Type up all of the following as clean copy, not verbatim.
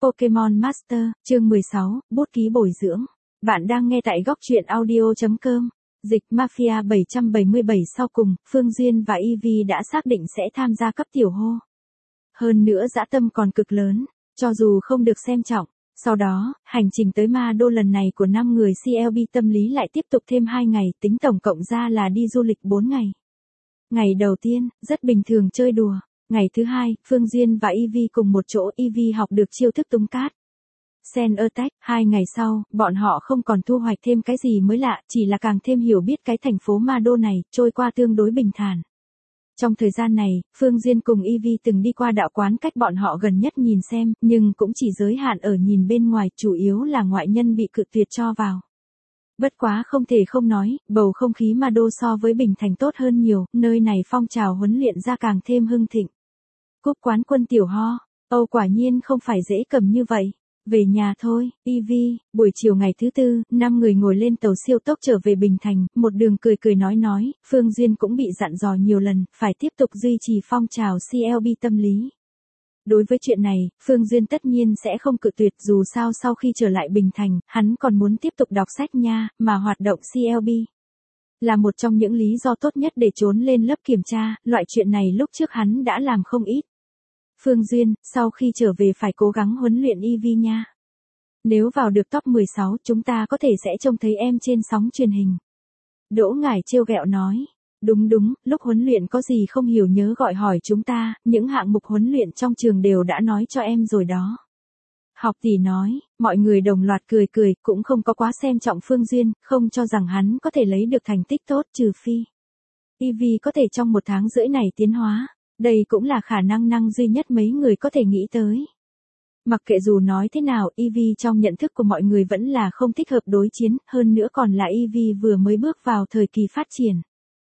Pokemon Master, chương 16, bút ký bồi dưỡng. Bạn đang nghe tại góc truyện audio.com. Dịch Mafia 777 sau cùng, Phương Duyên và Eevee đã xác định sẽ tham gia cấp tiểu hô. Hơn nữa dã tâm còn cực lớn, cho dù không được xem trọng. Sau đó, hành trình tới Ma Đô lần này của 5 người CLB tâm lý lại tiếp tục thêm 2 ngày, tính tổng cộng ra là đi du lịch 4 ngày. Ngày đầu tiên, rất bình thường chơi đùa. Ngày thứ hai, Phương Duyên và Eevee cùng một chỗ, Eevee học được chiêu thức tung cát. Sen Attack, 2 ngày sau, bọn họ không còn thu hoạch thêm cái gì mới lạ, chỉ là càng thêm hiểu biết cái thành phố Ma Đô này, trôi qua tương đối bình thản. Trong thời gian này, Phương Duyên cùng Eevee từng đi qua đạo quán cách bọn họ gần nhất nhìn xem, nhưng cũng chỉ giới hạn ở nhìn bên ngoài, chủ yếu là ngoại nhân bị cự tuyệt cho vào. Bất quá không thể không nói, bầu không khí Ma Đô so với Bình Thành tốt hơn nhiều, nơi này phong trào huấn luyện ra càng thêm hưng thịnh. Cúp quán quân tiểu ho, Âu quả nhiên không phải dễ cầm như vậy. Về nhà thôi, Eevee, buổi chiều ngày thứ tư, 5 người ngồi lên tàu siêu tốc trở về Bình Thành, một đường cười nói, Phương Duyên cũng bị dặn dò nhiều lần, phải tiếp tục duy trì phong trào CLB tâm lý. Đối với chuyện này, Phương Duyên tất nhiên sẽ không cự tuyệt, dù sao sau khi trở lại Bình Thành, hắn còn muốn tiếp tục đọc sách nha, mà hoạt động CLB là một trong những lý do tốt nhất để trốn lên lớp kiểm tra, loại chuyện này lúc trước hắn đã làm không ít. Phương Duyên, sau khi trở về phải cố gắng huấn luyện Eevee nha. Nếu vào được top 16, chúng ta có thể sẽ trông thấy em trên sóng truyền hình. Đỗ Ngải trêu ghẹo nói. Đúng, lúc huấn luyện có gì không hiểu nhớ gọi hỏi chúng ta, những hạng mục huấn luyện trong trường đều đã nói cho em rồi đó. Học tỷ nói, mọi người đồng loạt cười, cũng không có quá xem trọng Phương Duyên, không cho rằng hắn có thể lấy được thành tích tốt, trừ phi Eevee có thể trong 1 tháng rưỡi này tiến hóa. Đây cũng là khả năng duy nhất mấy người có thể nghĩ tới. Mặc kệ dù nói thế nào, Eevee trong nhận thức của mọi người vẫn là không thích hợp đối chiến, hơn nữa còn là Eevee vừa mới bước vào thời kỳ phát triển.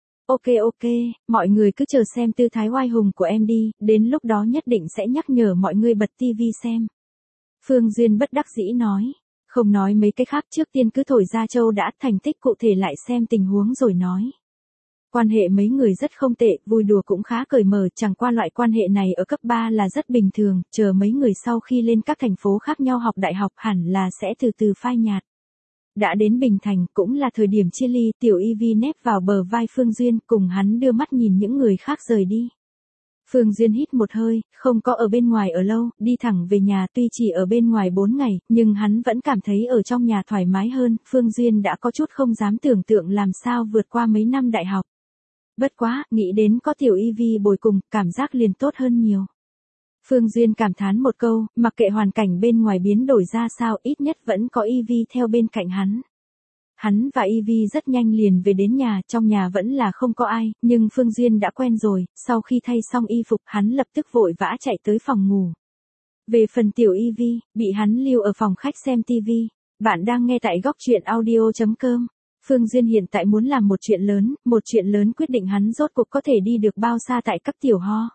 Ok, mọi người cứ chờ xem tư thái oai hùng của em đi, đến lúc đó nhất định sẽ nhắc nhở mọi người bật tivi xem. Phương Duyên bất đắc dĩ nói, không nói mấy cái khác, trước tiên cứ thổi ra châu đã, thành tích cụ thể lại xem tình huống rồi nói. Quan hệ mấy người rất không tệ, vui đùa cũng khá cởi mở, chẳng qua loại quan hệ này ở cấp 3 là rất bình thường, chờ mấy người sau khi lên các thành phố khác nhau học đại học hẳn là sẽ từ từ phai nhạt. Đã đến Bình Thành, cũng là thời điểm chia ly, tiểu Eevee nép vào bờ vai Phương Duyên, cùng hắn đưa mắt nhìn những người khác rời đi. Phương Duyên hít một hơi, không có ở bên ngoài ở lâu, đi thẳng về nhà, tuy chỉ ở bên ngoài 4 ngày, nhưng hắn vẫn cảm thấy ở trong nhà thoải mái hơn, Phương Duyên đã có chút không dám tưởng tượng làm sao vượt qua mấy năm đại học. Bất quá, nghĩ đến có tiểu Eevee bồi cùng, cảm giác liền tốt hơn nhiều. Phương Duyên cảm thán một câu, mặc kệ hoàn cảnh bên ngoài biến đổi ra sao, ít nhất vẫn có Eevee theo bên cạnh hắn. Hắn và Eevee rất nhanh liền về đến nhà, trong nhà vẫn là không có ai, nhưng Phương Duyên đã quen rồi, sau khi thay xong y phục, hắn lập tức vội vã chạy tới phòng ngủ. Về phần tiểu Eevee, bị hắn lưu ở phòng khách xem TV. Bạn đang nghe tại góc truyện audio.com. Phương Duyên hiện tại muốn làm một chuyện lớn quyết định hắn rốt cuộc có thể đi được bao xa tại cấp tiểu ho.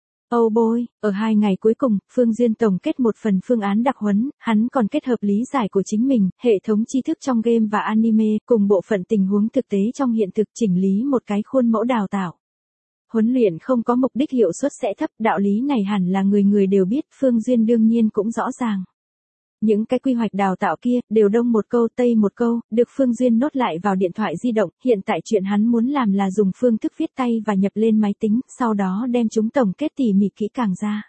Oh boy, ở 2 ngày cuối cùng, Phương Duyên tổng kết một phần phương án đặc huấn, hắn còn kết hợp lý giải của chính mình, hệ thống tri thức trong game và anime, cùng bộ phận tình huống thực tế trong hiện thực, chỉnh lý một cái khuôn mẫu đào tạo. Huấn luyện không có mục đích hiệu suất sẽ thấp, đạo lý này hẳn là người đều biết, Phương Duyên đương nhiên cũng rõ ràng. Những cái quy hoạch đào tạo kia, đều đông một câu tây một câu, được Phương Duyên nốt lại vào điện thoại di động, hiện tại chuyện hắn muốn làm là dùng phương thức viết tay và nhập lên máy tính, sau đó đem chúng tổng kết tỉ mỉ kỹ càng ra.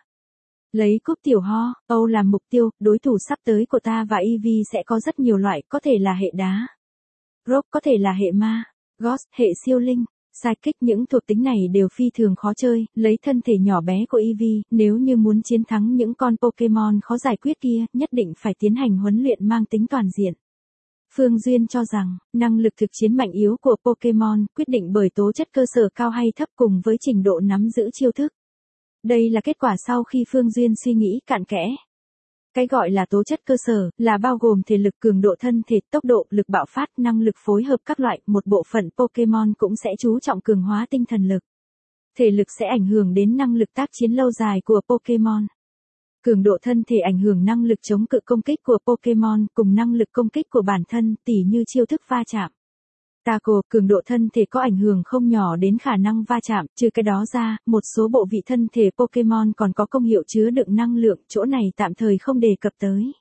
Lấy cúp tiểu ho, Âu làm mục tiêu, đối thủ sắp tới của ta và Eevee sẽ có rất nhiều loại, có thể là hệ đá, rock, có thể là hệ ma, ghost, hệ siêu linh. Psychic, những thuộc tính này đều phi thường khó chơi, lấy thân thể nhỏ bé của Eevee, nếu như muốn chiến thắng những con Pokemon khó giải quyết kia, nhất định phải tiến hành huấn luyện mang tính toàn diện. Phương Duyên cho rằng, năng lực thực chiến mạnh yếu của Pokemon quyết định bởi tố chất cơ sở cao hay thấp cùng với trình độ nắm giữ chiêu thức. Đây là kết quả sau khi Phương Duyên suy nghĩ cặn kẽ. Cái gọi là tố chất cơ sở, là bao gồm thể lực, cường độ thân thể, tốc độ, lực bạo phát, năng lực phối hợp các loại, một bộ phận Pokemon cũng sẽ chú trọng cường hóa tinh thần lực. Thể lực sẽ ảnh hưởng đến năng lực tác chiến lâu dài của Pokemon. Cường độ thân thể ảnh hưởng năng lực chống cự công kích của Pokemon, cùng năng lực công kích của bản thân, tỉ như chiêu thức va chạm. Taco, cường độ thân thể có ảnh hưởng không nhỏ đến khả năng va chạm, trừ cái đó ra, một số bộ vị thân thể Pokemon còn có công hiệu chứa đựng năng lượng, chỗ này tạm thời không đề cập tới.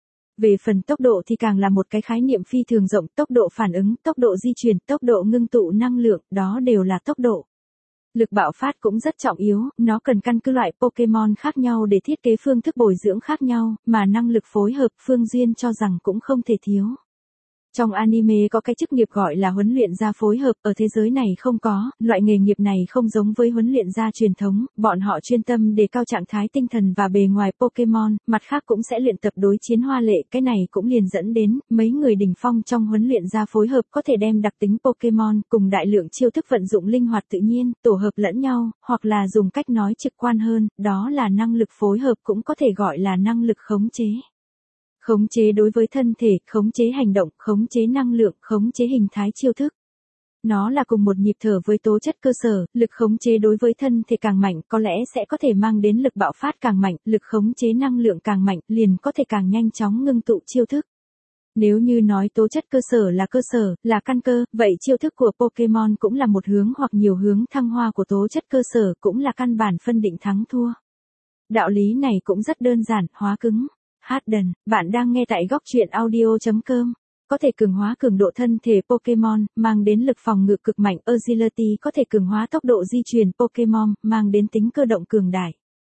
Về phần tốc độ thì càng là một cái khái niệm phi thường rộng, tốc độ phản ứng, tốc độ di chuyển, tốc độ ngưng tụ năng lượng, đó đều là tốc độ. Lực bạo phát cũng rất trọng yếu, nó cần căn cứ loại Pokemon khác nhau để thiết kế phương thức bồi dưỡng khác nhau, mà năng lực phối hợp Phương Duyên cho rằng cũng không thể thiếu. Trong anime có cái chức nghiệp gọi là huấn luyện gia phối hợp, ở thế giới này không có, loại nghề nghiệp này không giống với huấn luyện gia truyền thống, bọn họ chuyên tâm đề cao trạng thái tinh thần và bề ngoài Pokemon, mặt khác cũng sẽ luyện tập đối chiến hoa lệ, cái này cũng liền dẫn đến, mấy người đỉnh phong trong huấn luyện gia phối hợp có thể đem đặc tính Pokemon cùng đại lượng chiêu thức vận dụng linh hoạt tự nhiên, tổ hợp lẫn nhau, hoặc là dùng cách nói trực quan hơn, đó là năng lực phối hợp cũng có thể gọi là năng lực khống chế. Khống chế đối với thân thể, khống chế hành động, khống chế năng lượng, khống chế hình thái chiêu thức. Nó là cùng một nhịp thở với tố chất cơ sở, lực khống chế đối với thân thể càng mạnh có lẽ sẽ có thể mang đến lực bạo phát càng mạnh, lực khống chế năng lượng càng mạnh liền có thể càng nhanh chóng ngưng tụ chiêu thức. Nếu như nói tố chất cơ sở, là căn cơ, vậy chiêu thức của Pokemon cũng là một hướng hoặc nhiều hướng thăng hoa của tố chất cơ sở cũng là căn bản phân định thắng thua. Đạo lý này cũng rất đơn giản, hóa cứng. Harden, bạn đang nghe tại góc truyện audio.com. Có thể cường hóa cường độ thân thể Pokemon, mang đến lực phòng ngự cực mạnh. Agility có thể cường hóa tốc độ di chuyển Pokemon, mang đến tính cơ động cường đại.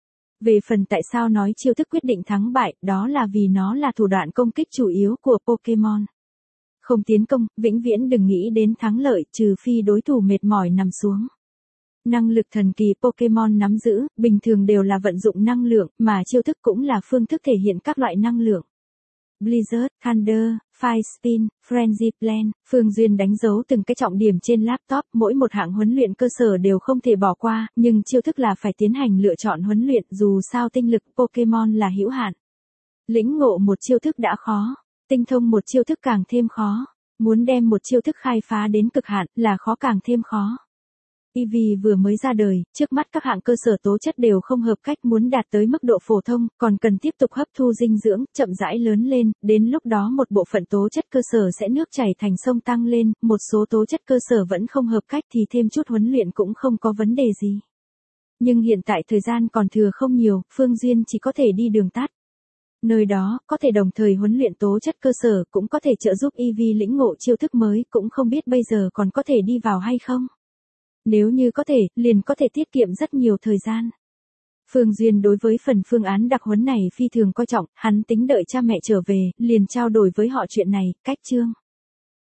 Về phần tại sao nói chiêu thức quyết định thắng bại, đó là vì nó là thủ đoạn công kích chủ yếu của Pokemon. Không tiến công, vĩnh viễn đừng nghĩ đến thắng lợi, trừ phi đối thủ mệt mỏi nằm xuống. Năng lực thần kỳ Pokemon nắm giữ, bình thường đều là vận dụng năng lượng, mà chiêu thức cũng là phương thức thể hiện các loại năng lượng. Blizzard, Thunder, Fire Spin, Frenzy Plan, Phương Duyên đánh dấu từng cái trọng điểm trên laptop, mỗi một hạng huấn luyện cơ sở đều không thể bỏ qua, nhưng chiêu thức là phải tiến hành lựa chọn huấn luyện, dù sao tinh lực Pokemon là hữu hạn. Lĩnh ngộ một chiêu thức đã khó, tinh thông một chiêu thức càng thêm khó, muốn đem một chiêu thức khai phá đến cực hạn là khó càng thêm khó. Eevee vừa mới ra đời, trước mắt các hạng cơ sở tố chất đều không hợp cách, muốn đạt tới mức độ phổ thông, còn cần tiếp tục hấp thu dinh dưỡng, chậm rãi lớn lên, đến lúc đó một bộ phận tố chất cơ sở sẽ nước chảy thành sông tăng lên, một số tố chất cơ sở vẫn không hợp cách thì thêm chút huấn luyện cũng không có vấn đề gì. Nhưng hiện tại thời gian còn thừa không nhiều, Phương Duyên chỉ có thể đi đường tắt. Nơi đó, có thể đồng thời huấn luyện tố chất cơ sở, cũng có thể trợ giúp Eevee lĩnh ngộ chiêu thức mới, cũng không biết bây giờ còn có thể đi vào hay không. Nếu như có thể, liền có thể tiết kiệm rất nhiều thời gian. Phương Duyên đối với phần phương án đặc huấn này phi thường coi trọng, hắn tính đợi cha mẹ trở về, liền trao đổi với họ chuyện này, cách chương.